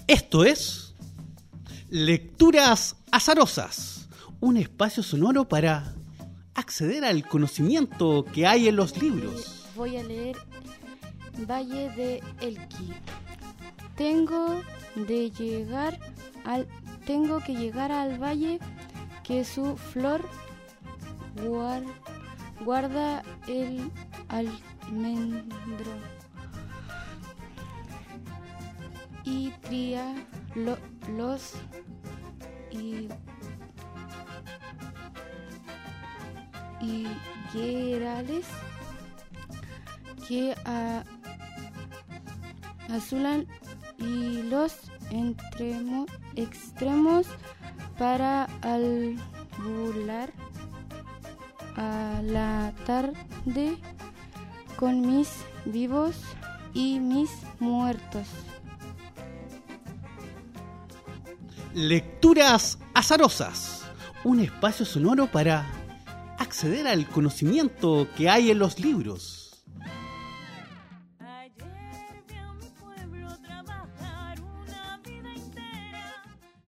Esto es Lecturas Azarosas, un espacio sonoro para acceder al conocimiento que hay en los libros. Voy a leer Valle de Elqui. Tengo que llegar al valle que su flor guarda el almendro y tría los higuerales que azulan y los extremos para albular a la tarde con mis vivos y mis muertos. Lecturas Azarosas, un espacio sonoro para acceder al conocimiento que hay en los libros.